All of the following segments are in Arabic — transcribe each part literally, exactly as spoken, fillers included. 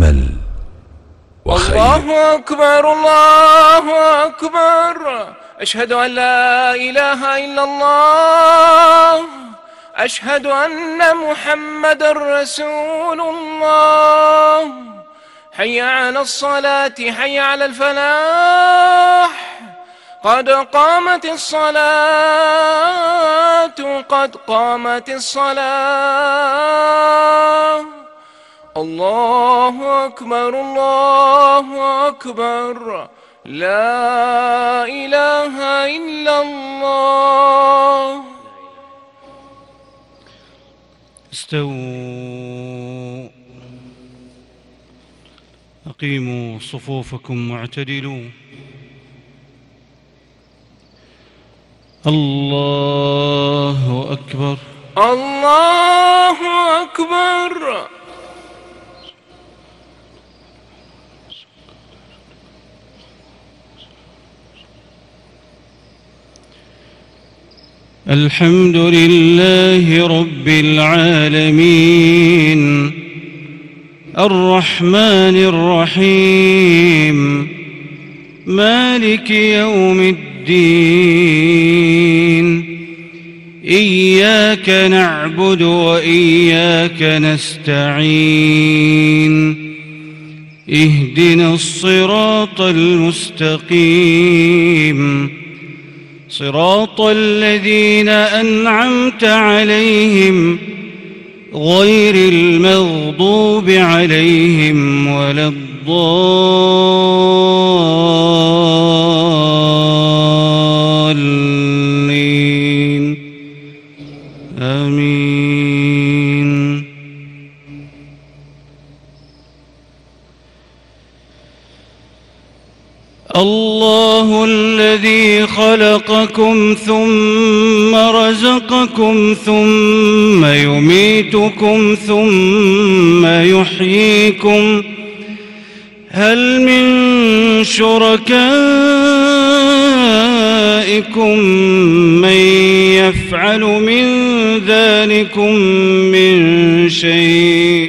أمل وخير. الله أكبر الله أكبر، أشهد أن لا إله إلا الله، أشهد أن محمد رسول الله. حي على الصلاة حي على الفلاح، قد قامت الصلاة قد قامت الصلاة. الله أكبر الله أكبر، لا إله إلا الله. استووا، أقيموا صفوفكم واعتدلوا. الله أكبر الله أكبر. الحمد لله رب العالمين، الرحمن الرحيم، مالك يوم الدين. إياك نعبد وإياك نستعين، اهدنا الصراط المستقيم، صراط الذين أنعمت عليهم غير المغضوب عليهم ولا الضالين، آمين. الله الذي خلقكم ثم رزقكم ثم يميتكم ثم يحييكم، هل من شركائكم من يفعل من ذلكم من شيء؟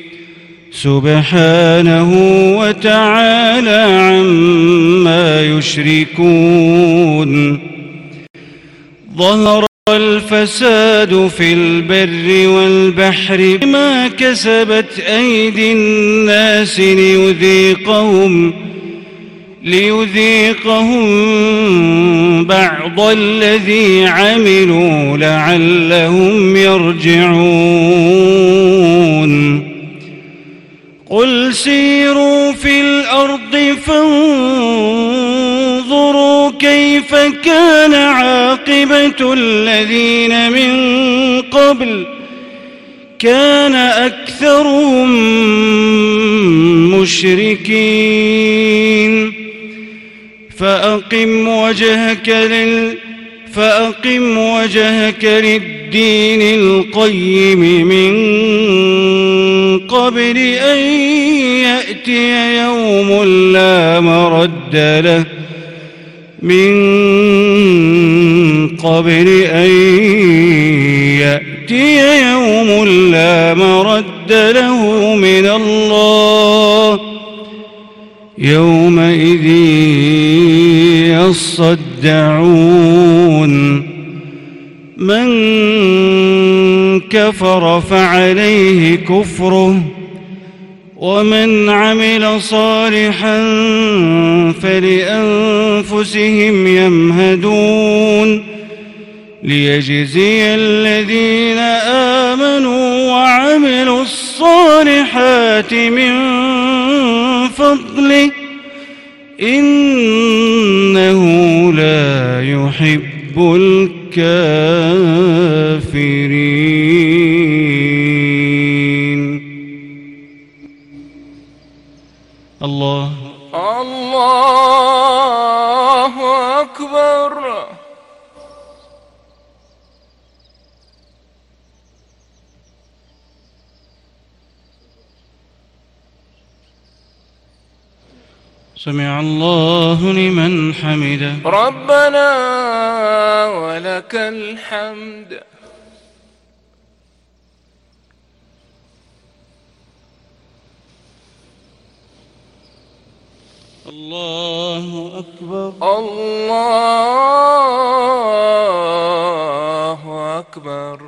سبحانه وتعالى عما يشركون. ظهر الفساد في البر والبحر بما كسبت أيدي الناس ليذيقهم ليذيقهم بعض الذي عملوا لعلهم يرجعون. قل سيروا في الأرض فانظروا كيف كان عاقبة الذين من قبل، كان أكثرهم مشركين. فأقم وجهك لل فأقم وجهك للدين القيم من قبل أن يأتي يوم لا مرد له من قبل أن يأتي يوم لا مرد له من الله، يومئذ يصدعون. من كفر فعليه كفره، ومن عمل صالحا فلأنفسهم يمهدون، ليجزي الذين آمنوا وعملوا الصالحات من فضله، إنه لا يحب الكافرين. الله الله أكبر. سمع الله لمن حمده. ربنا ولك الحمد. الله أكبر. الله أكبر.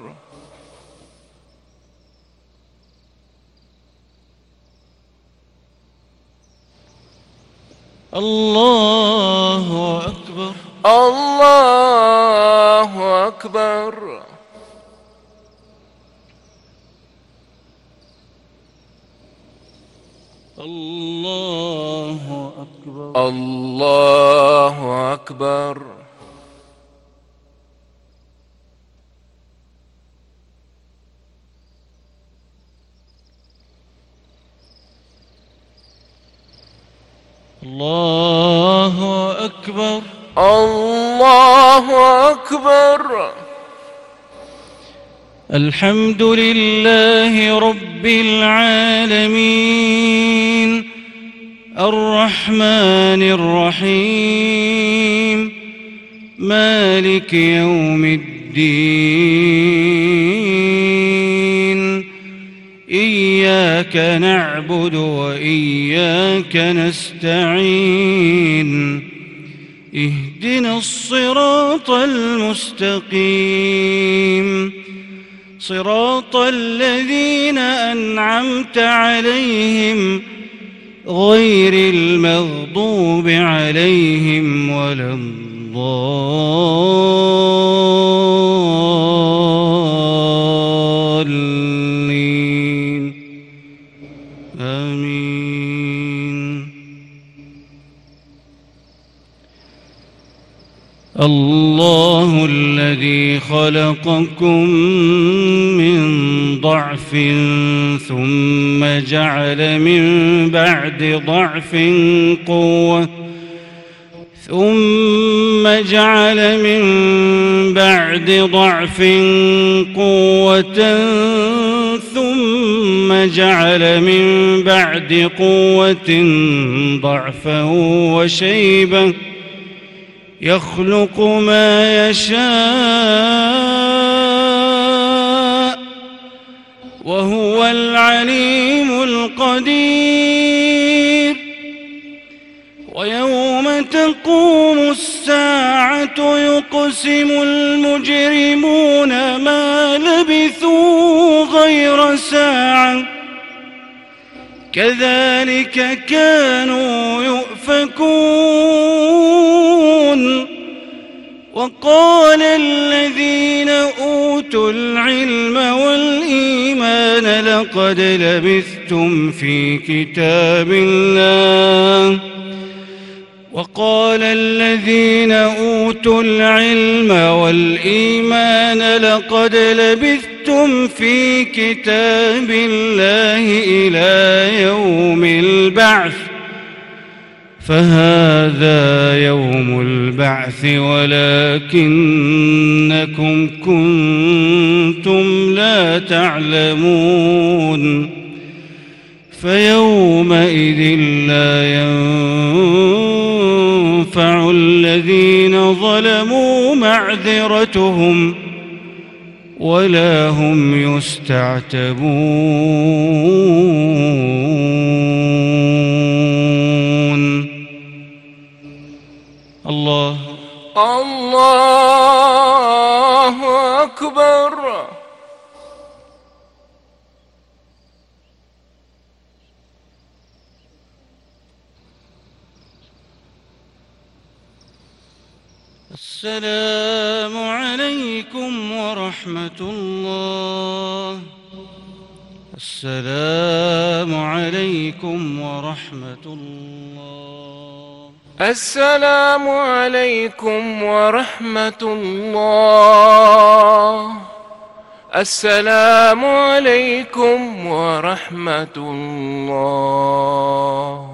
الله أكبر. الله أكبر. الله أكبر. الله أكبر. الله أكبر. الله أكبر. الحمد لله رب العالمين الرحمن الرحيم مالك يوم الدين إياك نعبد وإياك نستعين اهدنا الصراط المستقيم صراط الذين أنعمت عليهم غير المغضوب عليهم ولا الضالين آمين. الله الذي خلقكم من ضعف ثم جعل من بعد ضعف قوة ثم جعل من بعد ضعف قوة ثم جعل من بعد قوة ضعفا وشيبا يخلق ما يشاء وهو العليم القدير. ويوم تقوم الساعة يقسم المجرمون ما لبثوا غير ساعة كذلك كانوا يؤفكون. وقال الذين أوتوا العلم والإيمان لقد لبثتم في كتاب الله وقال الذين أوتوا العلم والإيمان لقد لبثتم في كتاب الله إلى يوم البعث فهذا يوم البعث ولكنكم كنتم لا تعلمون. فيومئذ لا ينفع الذين ظلموا معذرتهم ولا هم يستعتبون. الله الله أكبر. السلام عليكم ورحمة الله. السلام عليكم ورحمة الله. السلام عليكم ورحمة الله. السلام عليكم ورحمة الله.